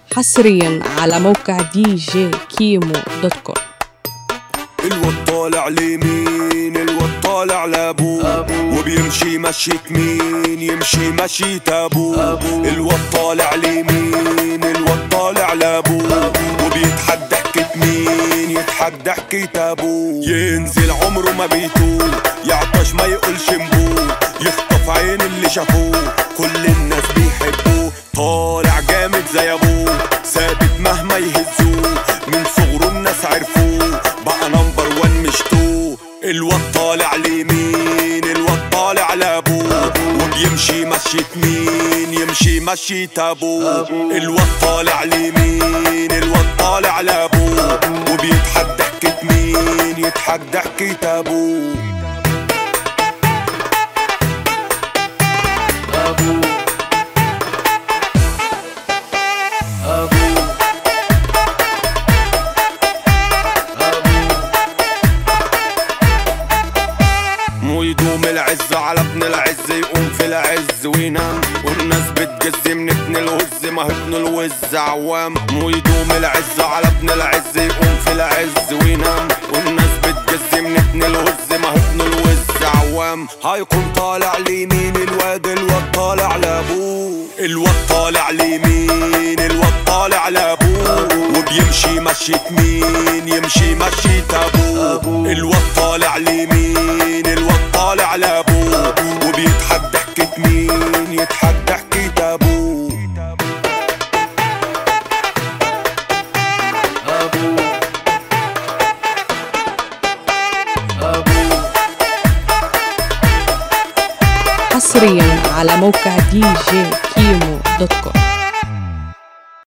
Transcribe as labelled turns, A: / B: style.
A: حصريا على موقع دي جي كيمو دوت كوم.
B: الواد طالع لمين، الواد طالع لابوه، وبيمشي مشية مين، يمشي مشية ابوه. الواد طالع لمين، الواد طالع لابوه، وبيتحدى حكاية مين، يتحدى حكاية ابوه. ينزل عمره ما بيتوه، يعطش ما يقولش مبوه، يخطف عين اللي شافوه، كل الناس بيحبوه. طالع جامد زي ابوه، ثابت مهما يهزوه، من صغره الناس عرفوه، بقى نمبر وان مش تو. الواد طالع لمين، الواد طالع لابوه، وبيمشي مشية مين، يمشي مشية ابوه. الواد طالع لمين، الواد طالع لابوه، وبيتحدى حكاية مين، يتحدى حكاية ابوه. ويدوم العز على ابن العز، يقوم في العز وينام، والناس بتجز من ابن الوز، ما هو ابن الوز عوام. ويدوم العز على ابن العز، يقوم في العز وينام، والناس بتجز من ابن الوز، ما هو ابن الوز عوام. هيكون طالع لمين الواد طالع لابوه، الواد طالع لمين، الواد طالع لابوه، وبيمشي مشية مين، يمشي مشية ابوه. الواد طالع لمين، الواد طالع لابوه، وبيتحدى حكاية مين، يتحدى حكاية ابوه.
A: حصريا على موقع دي جي كيمو دوت كوم.